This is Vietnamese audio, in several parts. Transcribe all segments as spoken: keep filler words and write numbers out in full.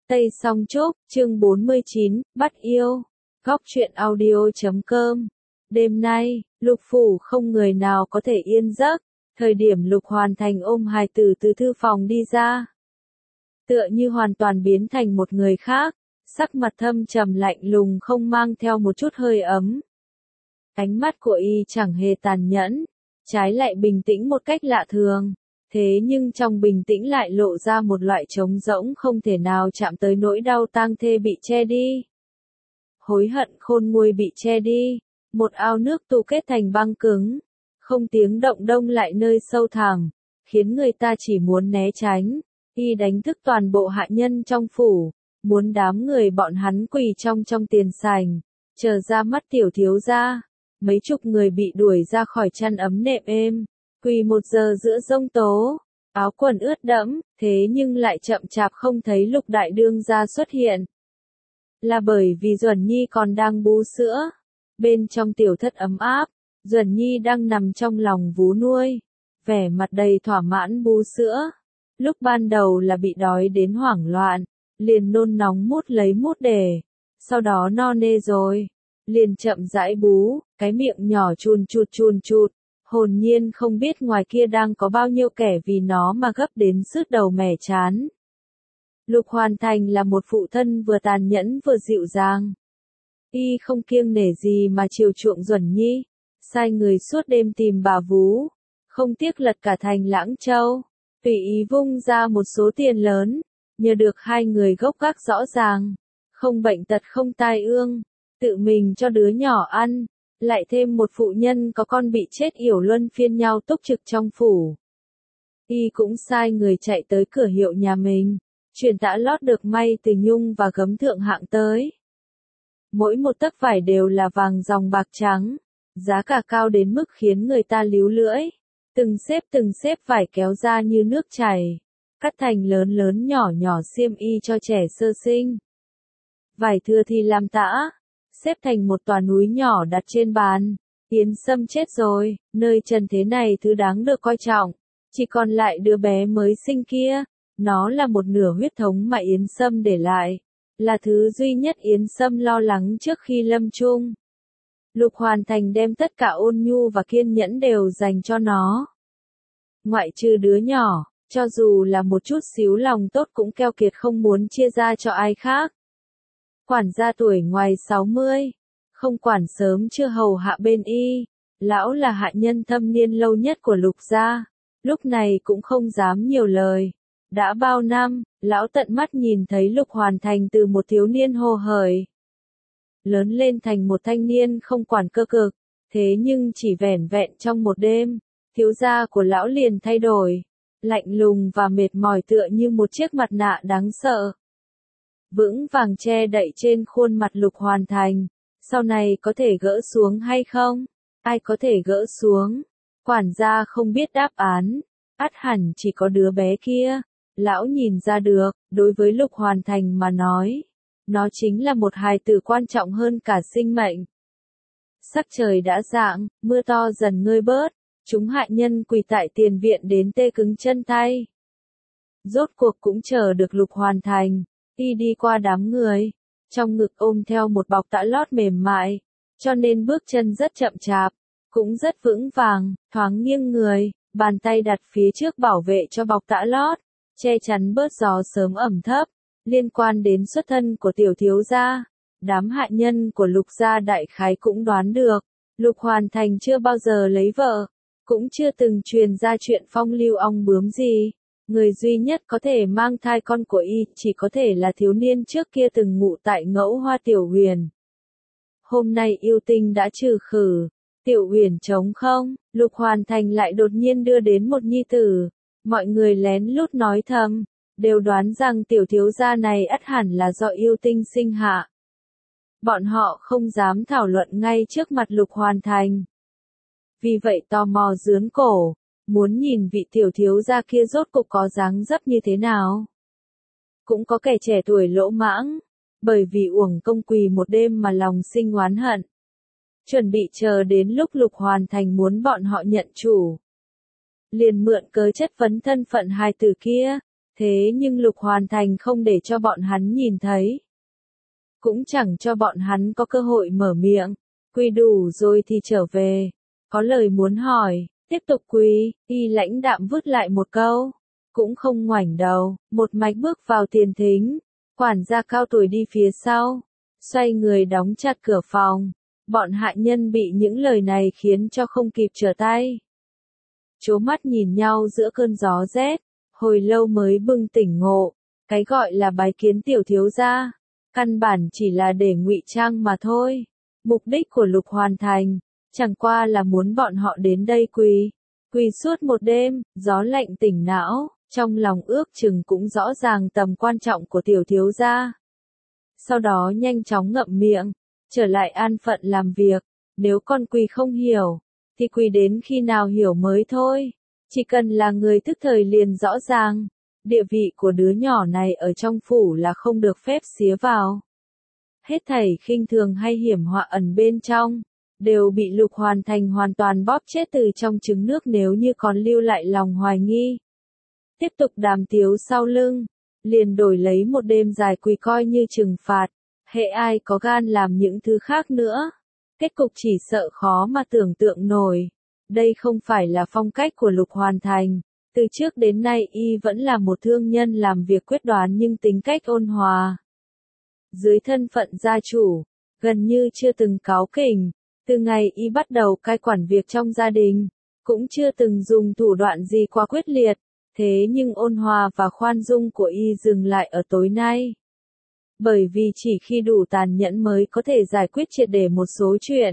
Tây Song Trúc, chương bốn mươi chín, bắt yêu. Góc truyện audio chấm com. Đêm nay, Lục phủ không người nào có thể yên giấc. Thời điểm Lục Hoàn Thành ôm hài tử từ thư phòng đi ra, tựa như hoàn toàn biến thành một người khác, sắc mặt thâm trầm lạnh lùng không mang theo một chút hơi ấm. Ánh mắt của y chẳng hề tàn nhẫn, trái lại bình tĩnh một cách lạ thường. Thế nhưng trong bình tĩnh lại lộ ra một loại trống rỗng không thể nào chạm tới nỗi đau tang thê bị che đi. Hối hận khôn nguôi bị che đi, một ao nước tụ kết thành băng cứng, không tiếng động đông lại nơi sâu thẳm, khiến người ta chỉ muốn né tránh. Y đánh thức toàn bộ hạ nhân trong phủ, muốn đám người bọn hắn quỳ trong trong tiền sảnh, chờ ra mắt tiểu thiếu gia. Mấy chục người bị đuổi ra khỏi chăn ấm nệm êm, quỳ một giờ giữa giông tố, áo quần ướt đẫm, thế nhưng lại chậm chạp không thấy Lục đại đương gia xuất hiện. Là bởi vì Duẩn Nhi còn đang bú sữa. Bên trong tiểu thất ấm áp, Duẩn Nhi đang nằm trong lòng vú nuôi, vẻ mặt đầy thỏa mãn bú sữa. Lúc ban đầu là bị đói đến hoảng loạn, liền nôn nóng mút lấy mút để, sau đó no nê rồi, liền chậm rãi bú, cái miệng nhỏ chun chụt chun chụt, hồn nhiên không biết ngoài kia đang có bao nhiêu kẻ vì nó mà gấp đến sứt đầu mẻ chán. Lục Hoàn Thành là một phụ thân vừa tàn nhẫn vừa dịu dàng. Y không kiêng nể gì mà chiều chuộng Duẩn Nhi, sai người suốt đêm tìm bà vú, không tiếc lật cả thành Lãng Châu, tùy ý vung ra một số tiền lớn, nhờ được hai người gốc gác rõ ràng, không bệnh tật không tai ương, tự mình cho đứa nhỏ ăn, lại thêm một phụ nhân có con bị chết yểu luân phiên nhau túc trực trong phủ. Y cũng sai người chạy tới cửa hiệu nhà mình, chuyển tã lót được may từ nhung và gấm thượng hạng tới. Mỗi một tấc vải đều là vàng dòng bạc trắng, giá cả cao đến mức khiến người ta líu lưỡi. Từng xếp từng xếp vải kéo ra như nước chảy, cắt thành lớn lớn nhỏ nhỏ xiêm y cho trẻ sơ sinh. Vải thừa thì làm tã, xếp thành một tòa núi nhỏ đặt trên bàn. Yến Sâm chết rồi, nơi trần thế này thứ đáng được coi trọng, chỉ còn lại đứa bé mới sinh kia. Nó là một nửa huyết thống mà Yến Sâm để lại, là thứ duy nhất Yến Sâm lo lắng trước khi lâm chung. Lục Hoàn Thành đem tất cả ôn nhu và kiên nhẫn đều dành cho nó. Ngoại trừ đứa nhỏ, cho dù là một chút xíu lòng tốt cũng keo kiệt không muốn chia ra cho ai khác. Quản gia tuổi ngoài sáu mươi, không quản sớm chưa hầu hạ bên y, lão là hạ nhân thâm niên lâu nhất của Lục gia, lúc này cũng không dám nhiều lời. Đã bao năm, lão tận mắt nhìn thấy Lục Hoàn Thành từ một thiếu niên hồ hởi, lớn lên thành một thanh niên không quản cơ cực, thế nhưng chỉ vẻn vẹn trong một đêm, thiếu gia của lão liền thay đổi, lạnh lùng và mệt mỏi tựa như một chiếc mặt nạ đáng sợ. Vững vàng che đậy trên khuôn mặt Lục Hoàn Thành, sau này có thể gỡ xuống hay không? Ai có thể gỡ xuống? Quản gia không biết đáp án, ắt hẳn chỉ có đứa bé kia. Lão nhìn ra được, đối với Lục Hoàn Thành mà nói, nó chính là một hài tử quan trọng hơn cả sinh mệnh. Sắc trời đã rạng, mưa to dần ngơi bớt, chúng hạ nhân quỳ tại tiền viện đến tê cứng chân tay. Rốt cuộc cũng chờ được Lục Hoàn Thành, y đi qua đám người, trong ngực ôm theo một bọc tã lót mềm mại, cho nên bước chân rất chậm chạp, cũng rất vững vàng, thoáng nghiêng người, bàn tay đặt phía trước bảo vệ cho bọc tã lót, che chắn bớt gió sớm ẩm thấp. Liên quan đến xuất thân của tiểu thiếu gia, đám hạ nhân của Lục gia đại khái cũng đoán được, Lục Hoàn Thành chưa bao giờ lấy vợ, cũng chưa từng truyền ra chuyện phong lưu ong bướm gì. Người duy nhất có thể mang thai con của y chỉ có thể là thiếu niên trước kia từng ngụ tại Ngẫu Hoa Tiểu Huyền. Hôm nay yêu tinh đã trừ khử, Tiểu Huyền trống không, Lục Hoàn Thành lại đột nhiên đưa đến một nhi tử. Mọi người lén lút nói thầm, đều đoán rằng tiểu thiếu gia này ắt hẳn là do yêu tinh sinh hạ. Bọn họ không dám thảo luận ngay trước mặt Lục Hoàn Thành. Vì vậy tò mò dướn cổ, muốn nhìn vị tiểu thiếu gia kia rốt cục có dáng dấp như thế nào. Cũng có kẻ trẻ tuổi lỗ mãng, bởi vì uổng công quỳ một đêm mà lòng sinh oán hận. Chuẩn bị chờ đến lúc Lục Hoàn Thành muốn bọn họ nhận chủ, liền mượn cớ chất vấn thân phận hài tử kia, Thế nhưng Lục Hoàn Thành không để cho bọn hắn nhìn thấy. Cũng chẳng cho bọn hắn có cơ hội mở miệng. Quỳ đủ rồi thì trở về. Có lời muốn hỏi, tiếp tục quỳ, y lãnh đạm vứt lại một câu. Cũng không ngoảnh đầu, một mạch bước vào tiền thính. Quản gia cao tuổi đi phía sau. Xoay người đóng chặt cửa phòng. Bọn hạ nhân bị những lời này khiến cho không kịp trở tay. Chố mắt nhìn nhau giữa cơn gió rét. Hồi lâu mới bừng tỉnh ngộ. Cái gọi là bái kiến tiểu thiếu gia. Căn bản chỉ là để ngụy trang mà thôi. Mục đích của Lục Hoàn Thành, chẳng qua là muốn bọn họ đến đây quỳ. Quỳ suốt một đêm, gió lạnh tỉnh não, trong lòng ước chừng cũng rõ ràng tầm quan trọng của tiểu thiếu gia. Sau đó nhanh chóng ngậm miệng, trở lại an phận làm việc. Nếu con quỳ không hiểu, thì quỳ đến khi nào hiểu mới thôi. Chỉ cần là người thức thời liền rõ ràng. Địa vị của đứa nhỏ này ở trong phủ là không được phép xía vào. Hết thảy khinh thường hay hiểm họa ẩn bên trong, đều bị Lục Hoàn Thành hoàn toàn bóp chết từ trong trứng nước nếu như còn lưu lại lòng hoài nghi. Tiếp tục đàm tiếu sau lưng, liền đổi lấy một đêm dài quỳ coi như trừng phạt, hễ ai có gan làm những thứ khác nữa. Kết cục chỉ sợ khó mà tưởng tượng nổi. Đây không phải là phong cách của Lục Hoàn Thành. Từ trước đến nay y vẫn là một thương nhân làm việc quyết đoán nhưng tính cách ôn hòa. Dưới thân phận gia chủ, gần như chưa từng cáu kỉnh. Từ ngày y bắt đầu cai quản việc trong gia đình, cũng chưa từng dùng thủ đoạn gì quá quyết liệt. Thế nhưng ôn hòa và khoan dung của y dừng lại ở tối nay. Bởi vì chỉ khi đủ tàn nhẫn mới có thể giải quyết triệt để một số chuyện.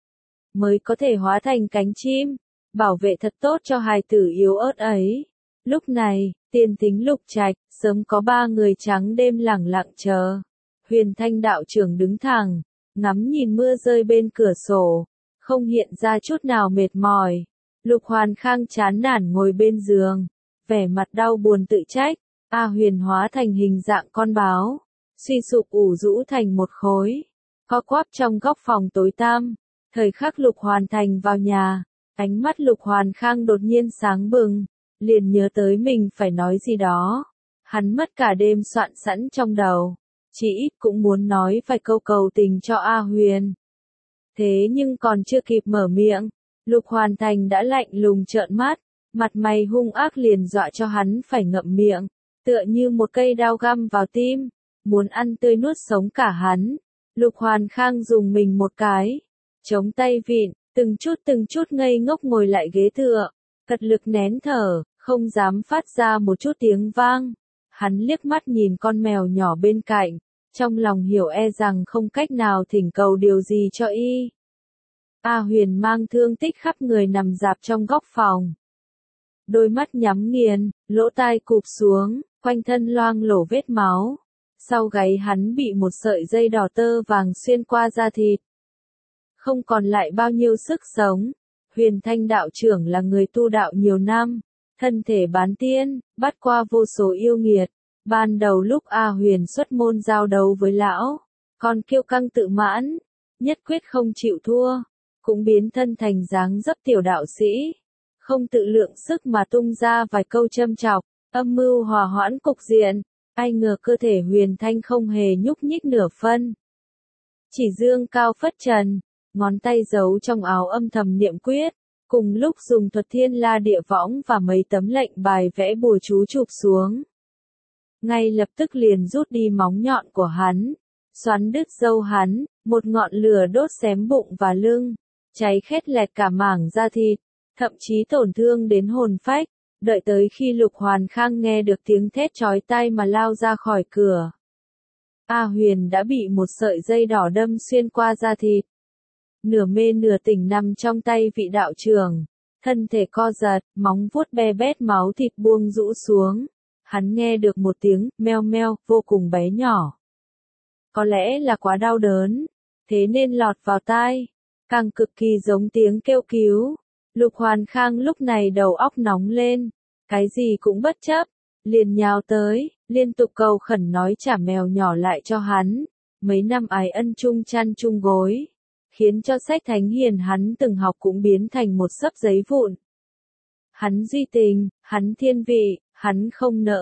Mới có thể hóa thành cánh chim, bảo vệ thật tốt cho hài tử yếu ớt ấy. Lúc này, tiền thính Lục Trạch, sớm có ba người trắng đêm lẳng lặng chờ. Huyền Thanh đạo trưởng đứng thẳng, ngắm nhìn mưa rơi bên cửa sổ, không hiện ra chút nào mệt mỏi. Lục Hoàn Khang chán nản ngồi bên giường, vẻ mặt đau buồn tự trách. A Huyền hóa thành hình dạng con báo, suy sụp ủ rũ thành một khối, co quắp trong góc phòng tối tăm. Thời khắc Lục Hoàn Thành vào nhà, ánh mắt Lục Hoàn Khang đột nhiên sáng bừng, liền nhớ tới mình phải nói gì đó. Hắn mất cả đêm soạn sẵn trong đầu, chỉ ít cũng muốn nói vài câu cầu tình cho A Huyền. Thế nhưng còn chưa kịp mở miệng, Lục Hoàn Thành đã lạnh lùng trợn mắt, mặt mày hung ác liền dọa cho hắn phải ngậm miệng, tựa như một cây đao găm vào tim, muốn ăn tươi nuốt sống cả hắn. Lục Hoàn Khang dùng mình một cái, chống tay vịn, từng chút từng chút ngây ngốc ngồi lại ghế tựa, cật lực nén thở, không dám phát ra một chút tiếng vang. Hắn liếc mắt nhìn con mèo nhỏ bên cạnh, trong lòng hiểu e rằng không cách nào thỉnh cầu điều gì cho y. A Huyền mang thương tích khắp người nằm rạp trong góc phòng. Đôi mắt nhắm nghiền, lỗ tai cụp xuống, quanh thân loang lổ vết máu. Sau gáy hắn bị một sợi dây đỏ tơ vàng xuyên qua da thịt. Không còn lại bao nhiêu sức sống. Huyền Thanh đạo trưởng là người tu đạo nhiều năm, thân thể bán tiên, bắt qua vô số yêu nghiệt. Ban đầu lúc A Huyền xuất môn giao đấu với lão, còn kiêu căng tự mãn, nhất quyết không chịu thua, cũng biến thân thành dáng dấp tiểu đạo sĩ, không tự lượng sức mà tung ra vài câu châm chọc, âm mưu hòa hoãn cục diện. Ai ngờ cơ thể Huyền Thanh không hề nhúc nhích nửa phân, chỉ dương cao phất trần, ngón tay giấu trong áo âm thầm niệm quyết, cùng lúc dùng thuật thiên la địa võng và mấy tấm lệnh bài vẽ bùa chú chụp xuống. Ngay lập tức liền rút đi móng nhọn của hắn, xoắn đứt râu hắn, một ngọn lửa đốt xém bụng và lưng, cháy khét lẹt cả mảng da thịt, thậm chí tổn thương đến hồn phách. Đợi tới khi Lục Hoàn Khang nghe được tiếng thét chói tai mà lao ra khỏi cửa, A Huyền đã bị một sợi dây đỏ đâm xuyên qua da thịt. Nửa mê nửa tỉnh nằm trong tay vị đạo trưởng, thân thể co giật, móng vuốt be bét máu thịt buông rũ xuống. Hắn nghe được một tiếng meo meo vô cùng bé nhỏ. Có lẽ là quá đau đớn, thế nên lọt vào tai, càng cực kỳ giống tiếng kêu cứu. Lục Hoàn Khang lúc này đầu óc nóng lên, cái gì cũng bất chấp, liền nhào tới, liên tục cầu khẩn nói trả mèo nhỏ lại cho hắn. Mấy năm ái ân chung chăn chung gối, khiến cho sách thánh hiền hắn từng học cũng biến thành một xấp giấy vụn. Hắn duy tình, hắn thiên vị, hắn không nỡ,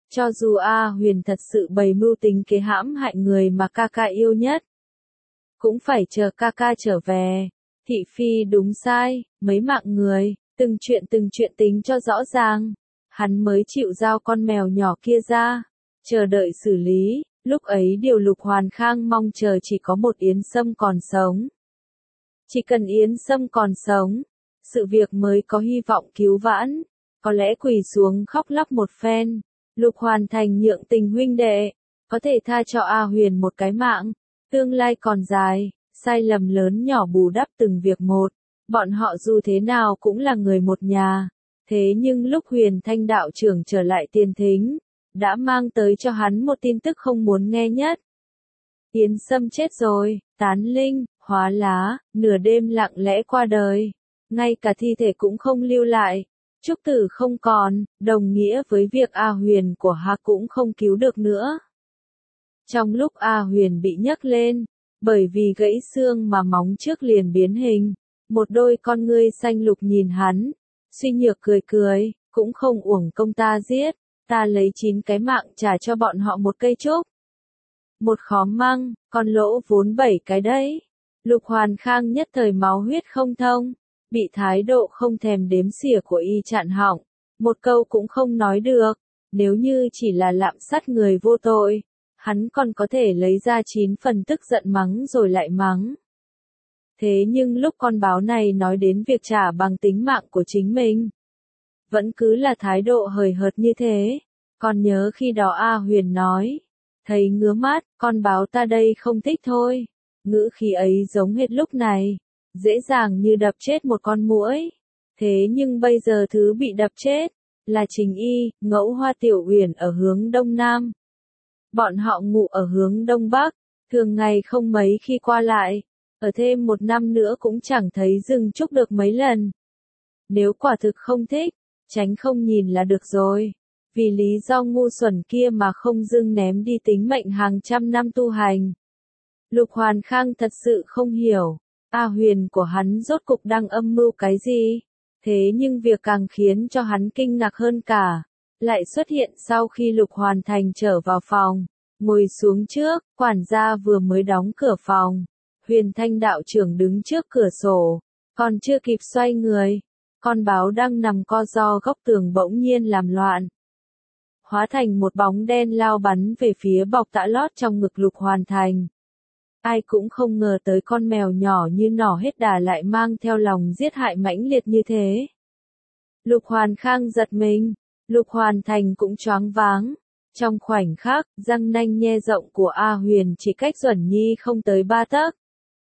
Cho dù A Huyền thật sự bày mưu tính kế hãm hại người mà ca ca yêu nhất, cũng phải chờ ca ca trở về. Thị phi đúng sai, mấy mạng người, từng chuyện từng chuyện tính cho rõ ràng, hắn mới chịu giao con mèo nhỏ kia ra, chờ đợi xử lý. Lúc ấy điều Lục Hoàn Khang mong chờ chỉ có một Yến Sâm còn sống. Chỉ cần Yến Sâm còn sống, sự việc mới có hy vọng cứu vãn, có lẽ quỳ xuống khóc lóc một phen. Lục Hoàn Thành nhượng tình huynh đệ, có thể tha cho A Huyền một cái mạng, tương lai còn dài, sai lầm lớn nhỏ bù đắp từng việc một, bọn họ dù thế nào cũng là người một nhà. Thế nhưng lúc Huyền Thanh đạo trưởng trở lại Tiền Thính, đã mang tới cho hắn một tin tức không muốn nghe nhất. Yến Sâm chết rồi, tán linh, hóa lá, nửa đêm lặng lẽ qua đời, ngay cả thi thể cũng không lưu lại. Trúc tử không còn, đồng nghĩa với việc A Huyền của Hà cũng không cứu được nữa. Trong lúc A Huyền bị nhấc lên, bởi vì gãy xương mà móng trước liền biến hình, một đôi con ngươi xanh lục nhìn hắn, suy nhược cười cười, cũng không uổng công ta giết, ta lấy chín cái mạng trả cho bọn họ một cây trúc. Một khóm măng, con lỗ vốn bảy cái đấy. Lục Hoàn Khang nhất thời máu huyết không thông, bị thái độ không thèm đếm xỉa của y chặn họng, một câu cũng không nói được. Nếu như chỉ là lạm sát người vô tội, hắn còn có thể lấy ra chín phần tức giận mắng rồi lại mắng. Thế nhưng lúc con báo này nói đến việc trả bằng tính mạng của chính mình, vẫn cứ là thái độ hời hợt như thế. Còn nhớ khi đó A Huyền nói, thấy ngứa mắt, con báo ta đây không thích thôi. Ngữ khí ấy giống hệt lúc này, dễ dàng như đập chết một con muỗi. Thế nhưng bây giờ thứ bị đập chết, là Trình Y, Ngẫu Hoa Tiểu Uyển ở hướng Đông Nam. Bọn họ ngụ ở hướng Đông Bắc, thường ngày không mấy khi qua lại, ở thêm một năm nữa cũng chẳng thấy dừng trúc được mấy lần. Nếu quả thực không thích, tránh không nhìn là được rồi. Vì lý do ngu xuẩn kia mà không dưng ném đi tính mệnh hàng trăm năm tu hành. Lục Hoàn Khang thật sự không hiểu, A Huyền của hắn rốt cục đang âm mưu cái gì. Thế nhưng việc càng khiến cho hắn kinh ngạc hơn cả, lại xuất hiện sau khi Lục Hoàn Thành trở vào phòng, ngồi xuống trước, quản gia vừa mới đóng cửa phòng. Huyền Thanh đạo trưởng đứng trước cửa sổ, còn chưa kịp xoay người, con báo đang nằm co ro góc tường bỗng nhiên làm loạn, hóa thành một bóng đen lao bắn về phía bọc tã lót trong ngực Lục Hoàn Thành. Ai cũng không ngờ tới con mèo nhỏ như nỏ hết đà lại mang theo lòng giết hại mãnh liệt như thế. Lục Hoàn Khang giật mình, Lục Hoàn Thành cũng choáng váng. Trong khoảnh khắc, răng nanh nhe rộng của A Huyền chỉ cách Duẩn Nhi không tới ba tấc.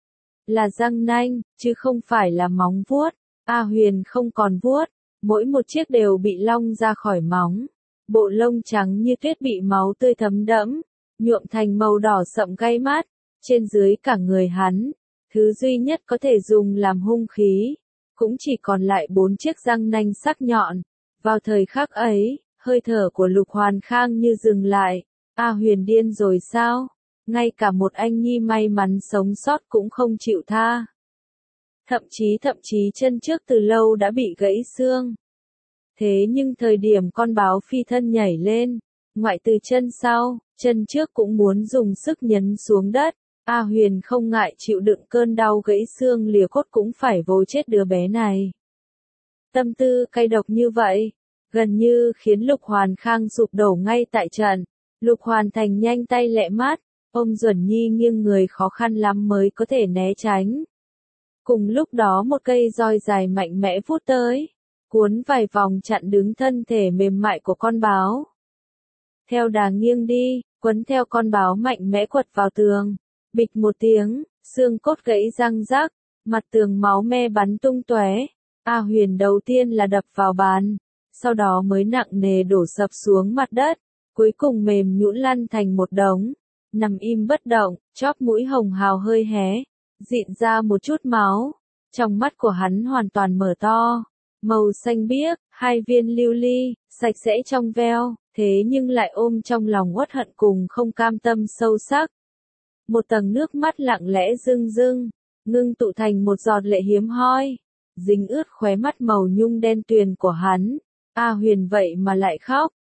Là răng nanh, chứ không phải là móng vuốt. A Huyền không còn vuốt, mỗi một chiếc đều bị long ra khỏi móng. Bộ lông trắng như tuyết bị máu tươi thấm đẫm, nhuộm thành màu đỏ sậm gay mắt. Trên dưới cả người hắn, thứ duy nhất có thể dùng làm hung khí, cũng chỉ còn lại bốn chiếc răng nanh sắc nhọn. Vào thời khắc ấy, hơi thở của Lục Hoàn Khang như dừng lại. A Huyền điên rồi sao? Ngay cả một anh nhi may mắn sống sót cũng không chịu tha. Thậm chí thậm chí chân trước từ lâu đã bị gãy xương. Thế nhưng thời điểm con báo phi thân nhảy lên, ngoại từ chân sau, chân trước cũng muốn dùng sức nhấn xuống đất. A Huyền không ngại chịu đựng cơn đau gãy xương lìa cốt cũng phải vồ chết đứa bé này. Tâm tư cay độc như vậy, gần như khiến Lục Hoàn Khang sụp đổ ngay tại trận. Lục Hoàn Thành nhanh tay lẹ mắt, ôm Duẩn Nhi nghiêng người khó khăn lắm mới có thể né tránh. Cùng lúc đó một cây roi dài mạnh mẽ vút tới, cuốn vài vòng chặn đứng thân thể mềm mại của con báo. Theo đà nghiêng đi, quấn theo con báo mạnh mẽ quật vào tường. Bịch một tiếng, xương cốt gãy răng rắc, mặt tường máu me bắn tung tóe. A Huyền đầu tiên là đập vào bàn, sau đó mới nặng nề đổ sập xuống mặt đất, cuối cùng mềm nhũn lăn thành một đống, nằm im bất động, chóp mũi hồng hào hơi hé, dịn ra một chút máu. Trong mắt của hắn hoàn toàn mở to, màu xanh biếc, hai viên lưu ly, sạch sẽ trong veo, thế nhưng lại ôm trong lòng uất hận cùng không cam tâm sâu sắc. Một tầng nước mắt lặng lẽ rưng rưng, ngưng tụ thành một giọt lệ hiếm hoi, dính ướt khóe mắt màu nhung đen tuyền của hắn. A Huyền vậy mà lại khóc,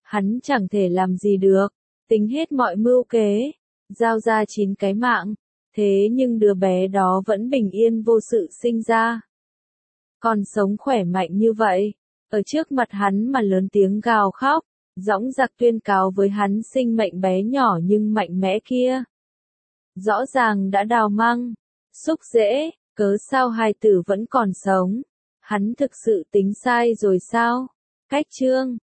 Hắn chẳng thể làm gì được, tính hết mọi mưu kế, giao ra chín cái mạng, thế nhưng đứa bé đó vẫn bình yên vô sự sinh ra. Còn sống khỏe mạnh như vậy, ở trước mặt hắn mà lớn tiếng gào khóc, dõng dạc tuyên cáo với hắn sinh mệnh bé nhỏ nhưng mạnh mẽ kia. Rõ ràng đã đào măng, xúc rễ, cớ sao hài tử vẫn còn sống? Hắn thực sự tính sai rồi sao? Cách chương